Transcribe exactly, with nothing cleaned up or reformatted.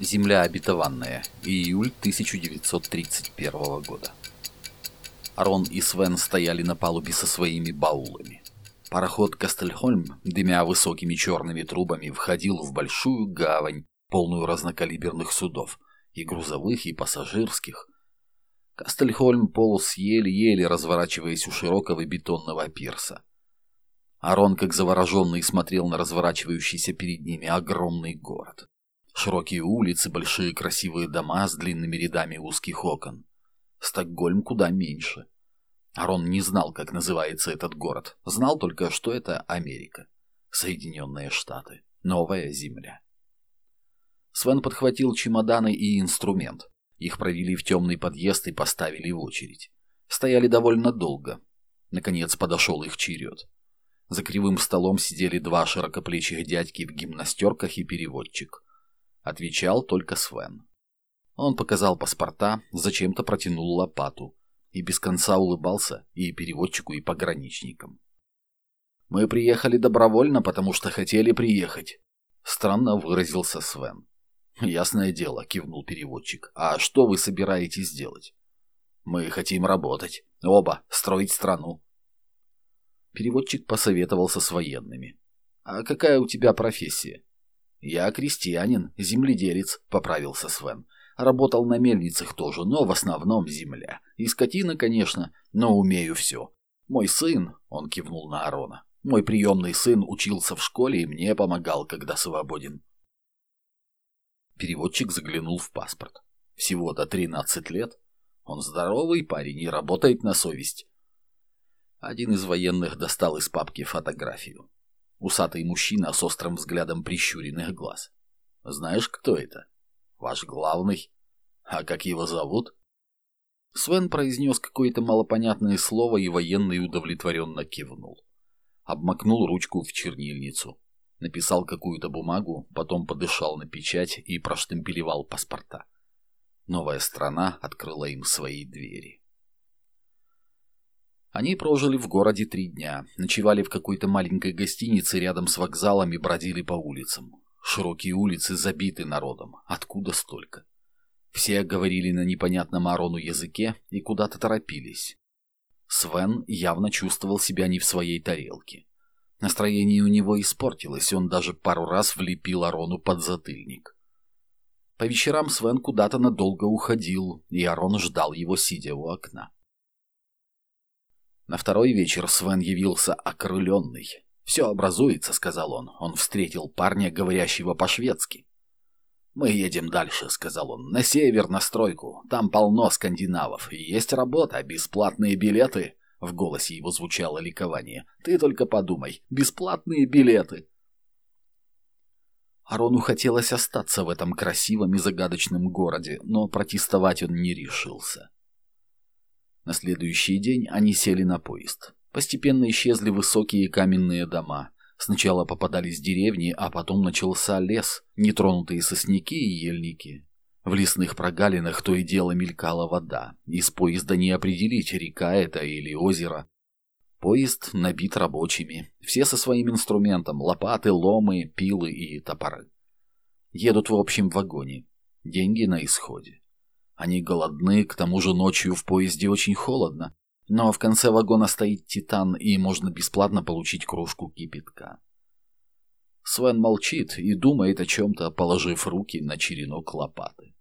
Земля обетованная. Июль тысяча девятьсот тридцать первого года. Арон и Свен стояли на палубе со своими баулами. Пароход Кастельхольм, дымя высокими черными трубами, входил в большую гавань, полную разнокалиберных судов, и грузовых, и пассажирских. Кастельхольм полз еле-еле, разворачиваясь у широкого бетонного пирса. Арон, как завороженный, смотрел на разворачивающийся перед ними огромный город. Широкие улицы, большие красивые дома с длинными рядами узких окон. Стокгольм куда меньше. Арон не знал, как называется этот город. Знал только, что это Америка. Соединенные Штаты. Новая земля. Свен подхватил чемоданы и инструмент. Их провели в темный подъезд и поставили в очередь. Стояли довольно долго. Наконец подошел их черед. За кривым столом сидели два широкоплечих дядьки в гимнастерках и переводчик. Отвечал только Свен. Он показал паспорта, зачем-то протянул лопату и без конца улыбался и переводчику, и пограничникам. «Мы приехали добровольно, потому что хотели приехать», — странно выразился Свен. «Ясное дело», — кивнул переводчик. «А что вы собираетесь делать?» «Мы хотим работать. Оба. Строить страну». Переводчик посоветовался с военными. «А какая у тебя профессия?» «Я крестьянин, земледелец», — поправился Свен. «Работал на мельницах тоже, но в основном земля. И скотина, конечно, но умею все. Мой сын», — он кивнул на Арона, — «мой приемный сын учился в школе и мне помогал, когда свободен». Переводчик заглянул в паспорт. Всего-то тринадцать лет. Он здоровый парень и работает на совесть. Один из военных достал из папки фотографию. Усатый мужчина с острым взглядом прищуренных глаз. «Знаешь, кто это? Ваш главный. А как его зовут?» Свен произнес какое-то малопонятное слово, и военный удовлетворенно кивнул. Обмакнул ручку в чернильницу. Написал какую-то бумагу, потом подышал на печать и проштемпелевал паспорта. Новая страна открыла им свои двери. Они прожили в городе три дня, ночевали в какой-то маленькой гостинице рядом с вокзалом и бродили по улицам. Широкие улицы забиты народом. Откуда столько? Все говорили на непонятном Арону языке и куда-то торопились. Свен явно чувствовал себя не в своей тарелке. Настроение у него испортилось, он даже пару раз влепил Арону подзатыльник. По вечерам Свен куда-то надолго уходил, и Арон ждал его, сидя у окна. На второй вечер Свен явился окрыленный. «Все образуется», — сказал он. Он встретил парня, говорящего по-шведски. «Мы едем дальше», — сказал он. «На север, на стройку. Там полно скандинавов. Есть работа, бесплатные билеты». В голосе его звучало ликование. «Ты только подумай. Бесплатные билеты». Арону хотелось остаться в этом красивом и загадочном городе, но протестовать он не решился. На следующий день они сели на поезд. Постепенно исчезли высокие каменные дома. Сначала попадались деревни, а потом начался лес, нетронутые сосняки и ельники. В лесных прогалинах то и дело мелькала вода. Из поезда не определить, река это или озеро. Поезд набит рабочими. Все со своим инструментом: лопаты, ломы, пилы и топоры. Едут в общем вагоне. Деньги на исходе. Они голодны, к тому же ночью в поезде очень холодно. Но в конце вагона стоит Титан, и можно бесплатно получить кружку кипятка. Свен молчит и думает о чем-то, положив руки на черенок лопаты.